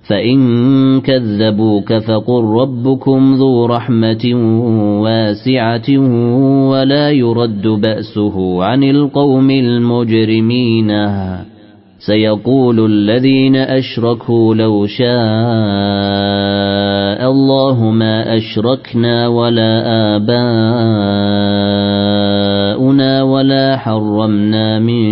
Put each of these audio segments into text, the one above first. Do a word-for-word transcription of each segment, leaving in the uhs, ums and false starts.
فإن كذبوك فقل ربكم ذو رحمة واسعة ولا يرد بأسه عن القوم المجرمين سيقول الذين أشركوا لو شاء الله ما أشركنا ولا آباؤنا ولا حرمنا من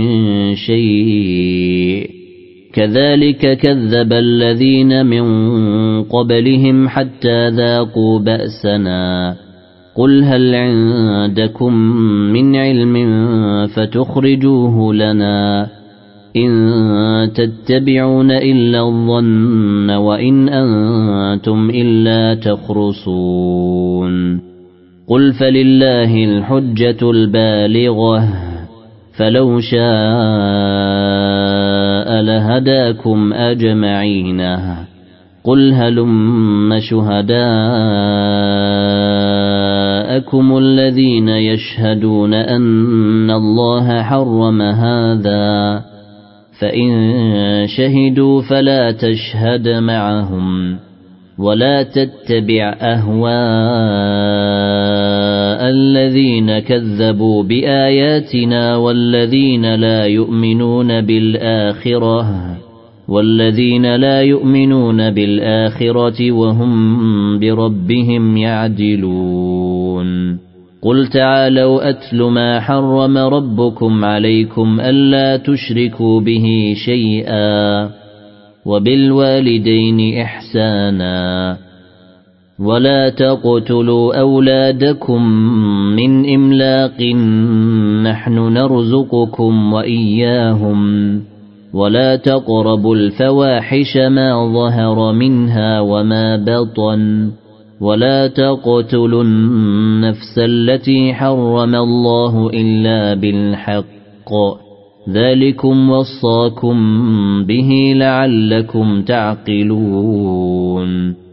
شيء كذلك كذب الذين من قبلهم حتى ذاقوا بأسنا قل هل عندكم من علم فتخرجوه لنا إن تتبعون إلا الظن وإن أنتم إلا تخرصون قل فلله الحجة البالغة فلو شاء لهداكم أجمعين قل هلم شهداءكم الذين يشهدون أن الله حرم هذا فإن شهدوا فلا تشهد معهم ولا تتبع أهواء الذين كذبوا بآياتنا والذين لا يؤمنون بالآخرة والذين لا يؤمنون بالآخرة وهم بربهم يعدلون قل تعالوا أتل ما حرم ربكم عليكم ألا تشركوا به شيئا وبالوالدين إحسانا ولا تقتلوا أولادكم من إملاق نحن نرزقكم وإياهم ولا تقربوا الفواحش ما ظهر منها وما بطن ولا تقتلوا النفس التي حرم الله إلا بالحق ذلكم وصاكم به لعلكم تعقلون